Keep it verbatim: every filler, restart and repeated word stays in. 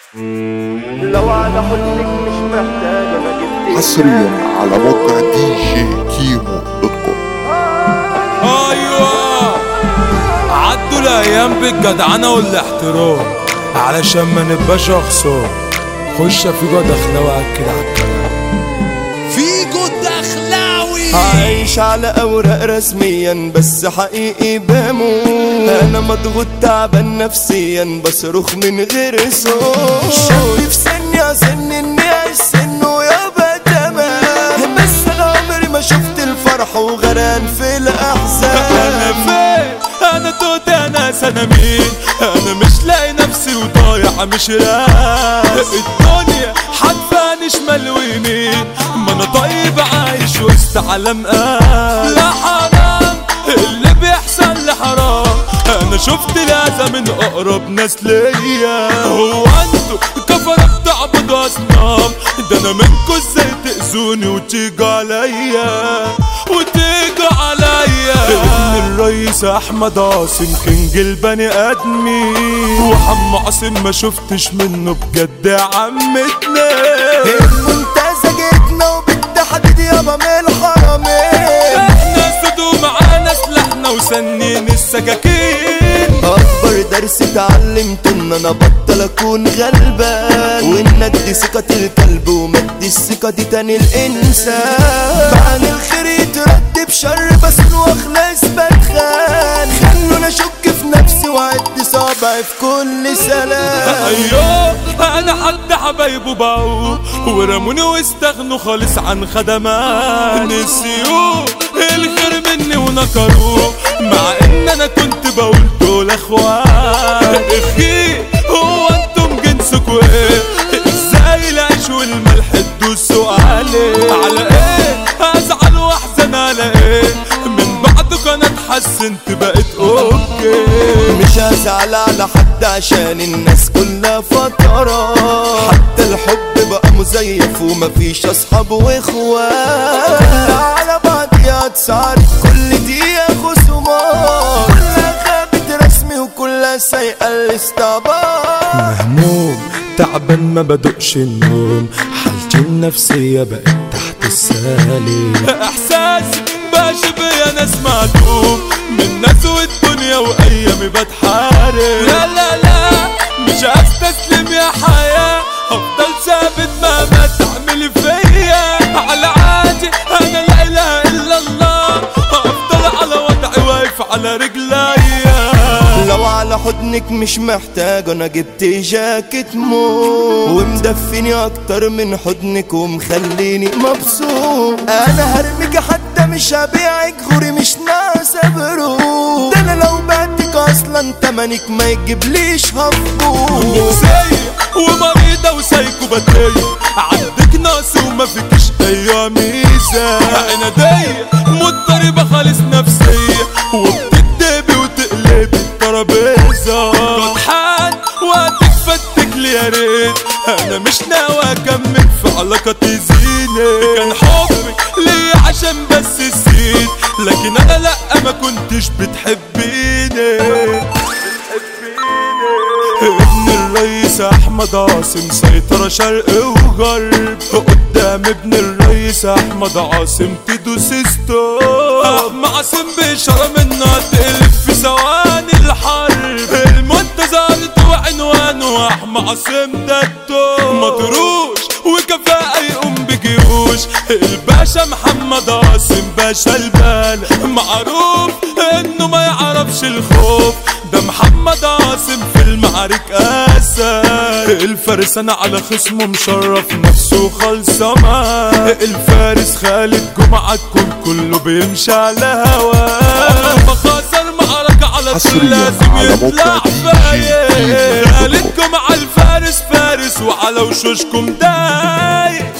لو على حضنك مش محتاج انا جبت حصريا على موقع دي جي كيمو دوت كوم. ايوه عدوا الايام بالجدعنه والاحترام علشان ما نبقاش اخصام. خش فيجو دخلاوي اكد على الكلام. فيجو دخلاوي عايش على اوراق رسميا بس حقيقي بموت. انا مضغوط تعبان نفسيا بصرخ من غير صوت. شاب في سني اظن اني اعيش سنه يابا تمام، بس انا عمري ما شفت الفرح وغرقان في الاحزان. انا فين انا توت انا انا مين؟ انا مش لاقي نفسي وضايع مش راس. الدنيا حدفاني شمال ويمين، ما انا طيب عايش وسط عالم قال. لا حرام اللي بيحصل لي حرام، انا شفت الاذى من اقرب ناس ليا. هو انتوا كفرة بتعبدوا اصنام؟ ده انا منكوا ازاي تأذوني وتيجوا عليا وتيجوا عليا. ابن الرئيس احمد عاصم كينج البني ادمين، وحم عاصم ما شفتش منه بجد يا عمتنا. المنتزه جيتنا وبالتحديد يابا من الحرمين. احنا سدوا معانا سلاحنا وسنين السكاكين. اكبر درس اتعلمته ان انا بطل اكون غلبان، وان ادي ثقة الكلب وما ادي الثقة دي تاني الانسان. بعد الخير يترد بشر بس واخلص بتخان. خلونا اشك في نفسي واعد صابعي في كل سلام. ايوه انا حد حبايبه باعوه ورموني واستغنوا خالص عن خدمات. نسيوه الخير مني ونكروه، مع ان انا كنت بقول دول اخوات. اخي هو انتم جنسكوا ايه؟ ازاي العيش والملح تدوسوا عليه؟ على ايه ازعل واحزن على ايه؟ من بعدك انا اتحسنت بقيت اوكي. مش هزعل على حد عشان الناس كلها فترات، حتى الحب بقى مزيف ومفيش اصحاب واخوات. كلها على بعضيها تصاري كل دقيقة خصومات، كلها خابت رسمي وكلها سايقة الاستعباط. مهموم تعبان ما بدقش النوم، حالتي النفسية بقت تحت السالي. احساسي بشبه ناس معدوم من ناس والدنيا وايامي بتحارب. لا لا لا مش هستسلم يا حياة، هفضل ثابت مهما تعملي فيا. على عادي انا لا اله الا الله، هفضل على وضعي واقف على رجليا. لو على حضنك مش محتاج انا جبت جاكيت موت، ومدفيني اكتر من حضنك ومخليني مبسوط. انا هرميك حتى مش هبيعك غوري مش ناقصة برود. ده انا لو بعتك اصلا تمنك ما يجيبليش هفقود. نفسية ومريضة وسايكوباتية، عندك نقص وما فيكش اي ميزة. عنادية مضطربة خالص نفسية، وبتدبي وتقلبي الترابيزة. جدحان وقتك فتك لي يا ريت، انا مش ناوي اكمل في علاقة تزيني. كان حبك ليا عشان بس السيد، لكن انا لا ما كنتش بتحبيني. ابن الرئيس احمد عاصم سيطرة شرق وغرب، قدام ابن الرئيس احمد عاصم تدوس ستوب. احمد عاصم بإشارة منها تقلب في ثواني الحرب. المنتزه وعنوانه احمد عاصم ده التوب. مطروش وكفاءة يقوم بجيوش، الباشا محمد عاصم باشا البال. معروف انه ما يعرفش الخوف، ده محمد عاصم في المعارك اسد. الفارس انا على خصمه مشرف نفسه خلصمه. الفارس خالد جمعة الكل كله بيمشي على هواه. ما خسر معركة على طول لازم يطلع فايق. خالد جمعة الفارس فارس وعلى وشوشكم دايق.